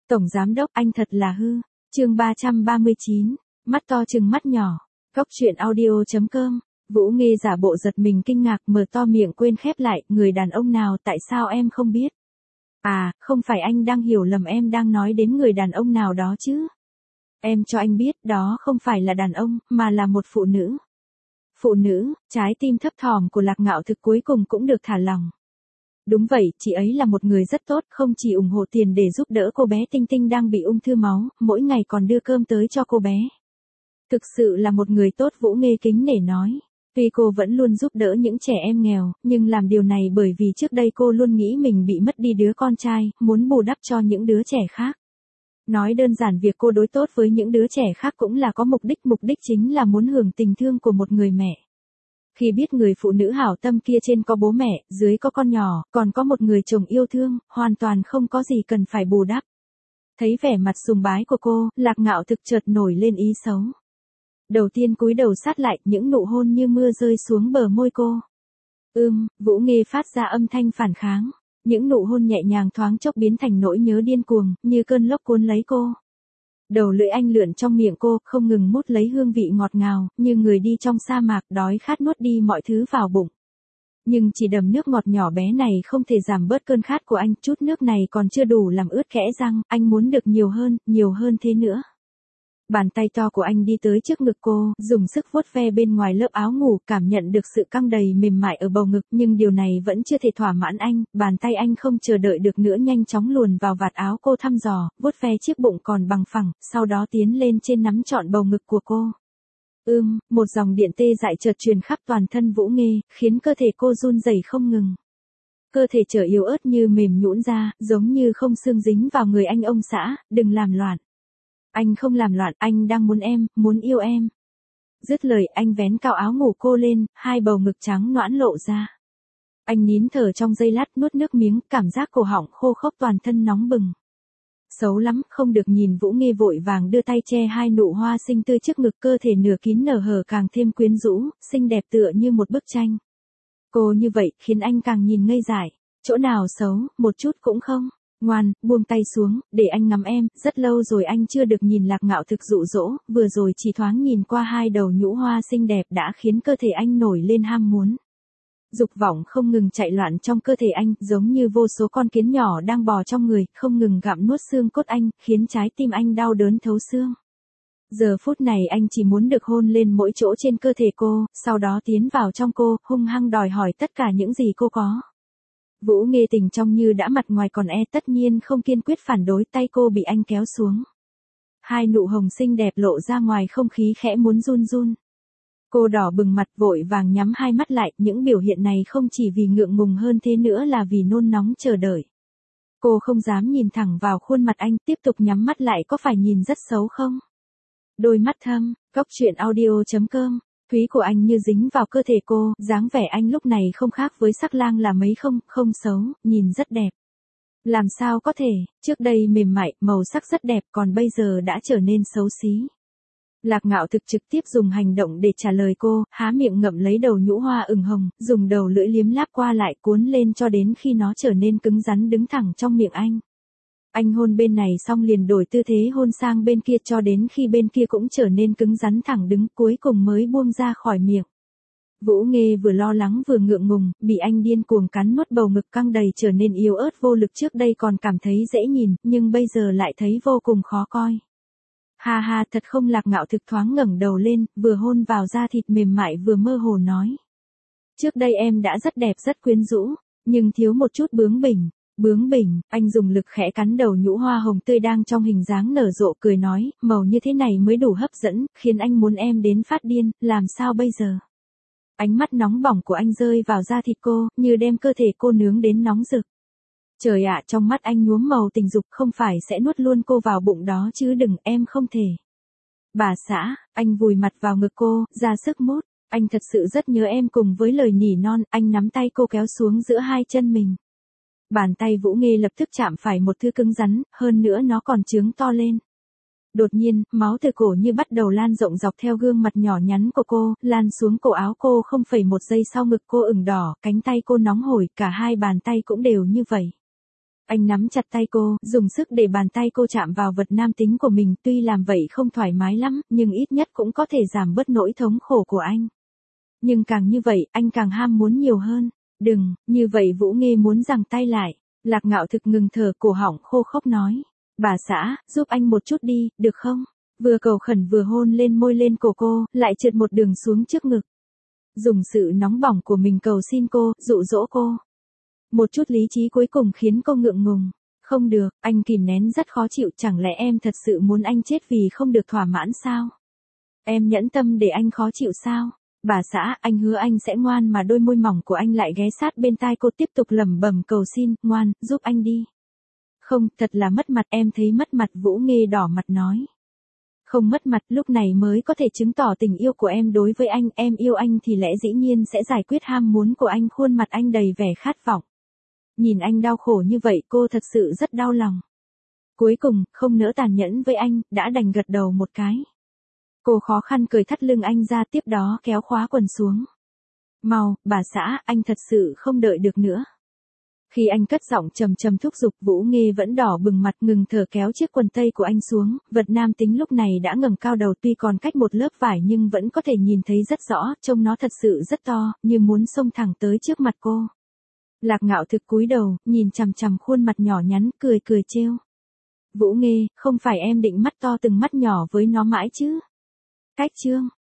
Tổng giám đốc anh thật là hư. Chương 339, mắt to chừng mắt nhỏ. Góc truyện audio.com. Vũ Nghê giả bộ giật mình kinh ngạc, mở to miệng quên khép lại, người đàn ông nào, tại sao em không biết? À, không phải anh đang hiểu lầm, em đang nói đến người đàn ông nào đó chứ? Em cho anh biết, đó không phải là đàn ông, mà là một phụ nữ. Phụ nữ, trái tim thấp thỏm của Lạc Ngạo Thực cuối cùng cũng được thả lỏng. Đúng vậy, chị ấy là một người rất tốt, không chỉ ủng hộ tiền để giúp đỡ cô bé Tinh Tinh đang bị ung thư máu, mỗi ngày còn đưa cơm tới cho cô bé. Thực sự là một người tốt, Vũ Nghê kính nể nói. Tuy cô vẫn luôn giúp đỡ những trẻ em nghèo, nhưng làm điều này bởi vì trước đây cô luôn nghĩ mình bị mất đi đứa con trai, muốn bù đắp cho những đứa trẻ khác. Nói đơn giản, việc cô đối tốt với những đứa trẻ khác cũng là có mục đích chính là muốn hưởng tình thương của một người mẹ. Khi biết người phụ nữ hảo tâm kia trên có bố mẹ, dưới có con nhỏ, còn có một người chồng yêu thương, hoàn toàn không có gì cần phải bù đắp. Thấy vẻ mặt sùng bái của cô, Lạc Ngạo Thực chợt nổi lên ý xấu. Đầu tiên cúi đầu sát lại, những nụ hôn như mưa rơi xuống bờ môi cô. Vũ Nghê phát ra âm thanh phản kháng. Những nụ hôn nhẹ nhàng thoáng chốc biến thành nỗi nhớ điên cuồng, như cơn lốc cuốn lấy cô. Đầu lưỡi anh lượn trong miệng cô, không ngừng mút lấy hương vị ngọt ngào, như người đi trong sa mạc đói khát nuốt đi mọi thứ vào bụng. Nhưng chỉ đầm nước ngọt nhỏ bé này không thể giảm bớt cơn khát của anh, chút nước này còn chưa đủ làm ướt kẽ răng, anh muốn được nhiều hơn thế nữa. Bàn tay to của anh đi tới trước ngực cô, dùng sức vuốt ve bên ngoài lớp áo ngủ, cảm nhận được sự căng đầy mềm mại ở bầu ngực, nhưng điều này vẫn chưa thể thỏa mãn anh, bàn tay anh không chờ đợi được nữa nhanh chóng luồn vào vạt áo cô thăm dò, vuốt ve chiếc bụng còn bằng phẳng, sau đó tiến lên trên nắm trọn bầu ngực của cô. Một dòng điện tê dại chợt truyền khắp toàn thân Vũ Nghê, khiến cơ thể cô run rẩy không ngừng. Cơ thể trở yếu ớt như mềm nhũn ra, giống như không xương dính vào người anh. Ông xã, đừng làm loạn. Anh không làm loạn, anh đang muốn em, muốn yêu em. Dứt lời, anh vén cao áo ngủ cô lên, hai bầu ngực trắng nõn lộ ra. Anh nín thở trong giây lát, nuốt nước miếng, cảm giác cổ họng khô khốc, toàn thân nóng bừng. Xấu lắm, không được nhìn. Vũ Nghê vội vàng đưa tay che hai nụ hoa xinh tươi trước ngực, cơ thể nửa kín nở hở càng thêm quyến rũ, xinh đẹp tựa như một bức tranh. Cô như vậy, khiến anh càng nhìn ngây dại. Chỗ nào xấu, một chút cũng không. Ngoan, buông tay xuống, để anh ngắm em, rất lâu rồi anh chưa được nhìn Lạc Ngạo Thực dụ dỗ, vừa rồi chỉ thoáng nhìn qua hai đầu nhũ hoa xinh đẹp đã khiến cơ thể anh nổi lên ham muốn. Dục vọng không ngừng chạy loạn trong cơ thể anh, giống như vô số con kiến nhỏ đang bò trong người, không ngừng gặm nuốt xương cốt anh, khiến trái tim anh đau đớn thấu xương. Giờ phút này anh chỉ muốn được hôn lên mỗi chỗ trên cơ thể cô, sau đó tiến vào trong cô, hung hăng đòi hỏi tất cả những gì cô có. Vũ Nghê tình trong như đã mặt ngoài còn tất nhiên không kiên quyết phản đối, tay cô bị anh kéo xuống. Hai nụ hồng xinh đẹp lộ ra ngoài không khí khẽ muốn run run. Cô đỏ bừng mặt vội vàng nhắm hai mắt lại, những biểu hiện này không chỉ vì ngượng ngùng hơn thế nữa là vì nôn nóng chờ đợi. Cô không dám nhìn thẳng vào khuôn mặt anh, tiếp tục nhắm mắt lại, có phải nhìn rất xấu không? Đôi mắt thâm, góc truyện audio.com. Thúy của anh như dính vào cơ thể cô, dáng vẻ anh lúc này không khác với sắc lang là mấy, không xấu, nhìn rất đẹp. Làm sao có thể, trước đây mềm mại, màu sắc rất đẹp, còn bây giờ đã trở nên xấu xí. Lạc Ngạo Thực trực tiếp dùng hành động để trả lời cô, há miệng ngậm lấy đầu nhũ hoa ửng hồng, dùng đầu lưỡi liếm láp qua lại cuốn lên cho đến khi nó trở nên cứng rắn đứng thẳng trong miệng anh. Anh hôn bên này xong liền đổi tư thế hôn sang bên kia cho đến khi bên kia cũng trở nên cứng rắn thẳng đứng, cuối cùng mới buông ra khỏi miệng. Vũ Nghê vừa lo lắng vừa ngượng ngùng, bị anh điên cuồng cắn nuốt, bầu ngực căng đầy trở nên yếu ớt vô lực, trước đây còn cảm thấy dễ nhìn, nhưng bây giờ lại thấy vô cùng khó coi. Ha ha, thật không? Lạc Ngạo Thực thoáng ngẩng đầu lên, vừa hôn vào da thịt mềm mại vừa mơ hồ nói. Trước đây em đã rất đẹp rất quyến rũ, nhưng thiếu một chút bướng bỉnh. Bướng bỉnh, anh dùng lực khẽ cắn đầu nhũ hoa hồng tươi đang trong hình dáng nở rộ, cười nói, màu như thế này mới đủ hấp dẫn, khiến anh muốn em đến phát điên, làm sao bây giờ? Ánh mắt nóng bỏng của anh rơi vào da thịt cô, như đem cơ thể cô nướng đến nóng rực. Trời ạ, trong mắt anh nhuốm màu tình dục, không phải sẽ nuốt luôn cô vào bụng đó chứ? Đừng, em không thể. Bà xã, anh vùi mặt vào ngực cô, ra sức mút, anh thật sự rất nhớ em. Cùng với lời nỉ non, anh nắm tay cô kéo xuống giữa hai chân mình. Bàn tay Vũ Nghê lập tức chạm phải một thứ cứng rắn, hơn nữa nó còn trướng to lên. Đột nhiên, máu từ cổ như bắt đầu lan rộng dọc theo gương mặt nhỏ nhắn của cô, lan xuống cổ áo cô. 1 giây sau ngực cô ửng đỏ, cánh tay cô nóng hổi, cả hai bàn tay cũng đều như vậy. Anh nắm chặt tay cô, dùng sức để bàn tay cô chạm vào vật nam tính của mình, tuy làm vậy không thoải mái lắm, nhưng ít nhất cũng có thể giảm bớt nỗi thống khổ của anh. Nhưng càng như vậy, anh càng ham muốn nhiều hơn. Đừng, như vậy Vũ Nghê muốn giằng tay lại. Lạc Ngạo Thực ngừng thở, cổ họng khô khốc nói. Bà xã, giúp anh một chút đi, được không? Vừa cầu khẩn vừa hôn lên môi lên cổ cô, lại trượt một đường xuống trước ngực. Dùng sự nóng bỏng của mình cầu xin cô, dụ dỗ cô. Một chút lý trí cuối cùng khiến cô ngượng ngùng. Không được, anh kìm nén rất khó chịu, chẳng lẽ em thật sự muốn anh chết vì không được thỏa mãn sao? Em nhẫn tâm để anh khó chịu sao? Bà xã, anh hứa anh sẽ ngoan, mà đôi môi mỏng của anh lại ghé sát bên tai cô tiếp tục lẩm bẩm cầu xin, ngoan, giúp anh đi. Không, thật là mất mặt, em thấy mất mặt. Vũ Nghê đỏ mặt nói. Không mất mặt, lúc này mới có thể chứng tỏ tình yêu của em đối với anh, em yêu anh thì lẽ dĩ nhiên sẽ giải quyết ham muốn của anh. Khuôn mặt anh đầy vẻ khát vọng. Nhìn anh đau khổ như vậy, cô thật sự rất đau lòng. Cuối cùng, không nỡ tàn nhẫn với anh, đã đành gật đầu một cái. Cô khó khăn cởi thắt lưng anh ra, tiếp đó kéo khóa quần xuống. Mau, bà xã, anh thật sự không đợi được nữa. Khi anh cất giọng trầm trầm thúc giục, Vũ Nghê vẫn đỏ bừng mặt, ngừng thở, kéo chiếc quần tây của anh xuống. Vật nam tính lúc này đã ngẩng cao đầu, tuy còn cách một lớp vải nhưng vẫn có thể nhìn thấy rất rõ, trông nó thật sự rất to, như muốn xông thẳng tới trước mặt cô. Lạc Ngạo Thực cúi đầu, nhìn chằm chằm khuôn mặt nhỏ nhắn, cười cười trêu. Vũ Nghê, không phải em định mắt to từng mắt nhỏ với nó mãi chứ? Cách chương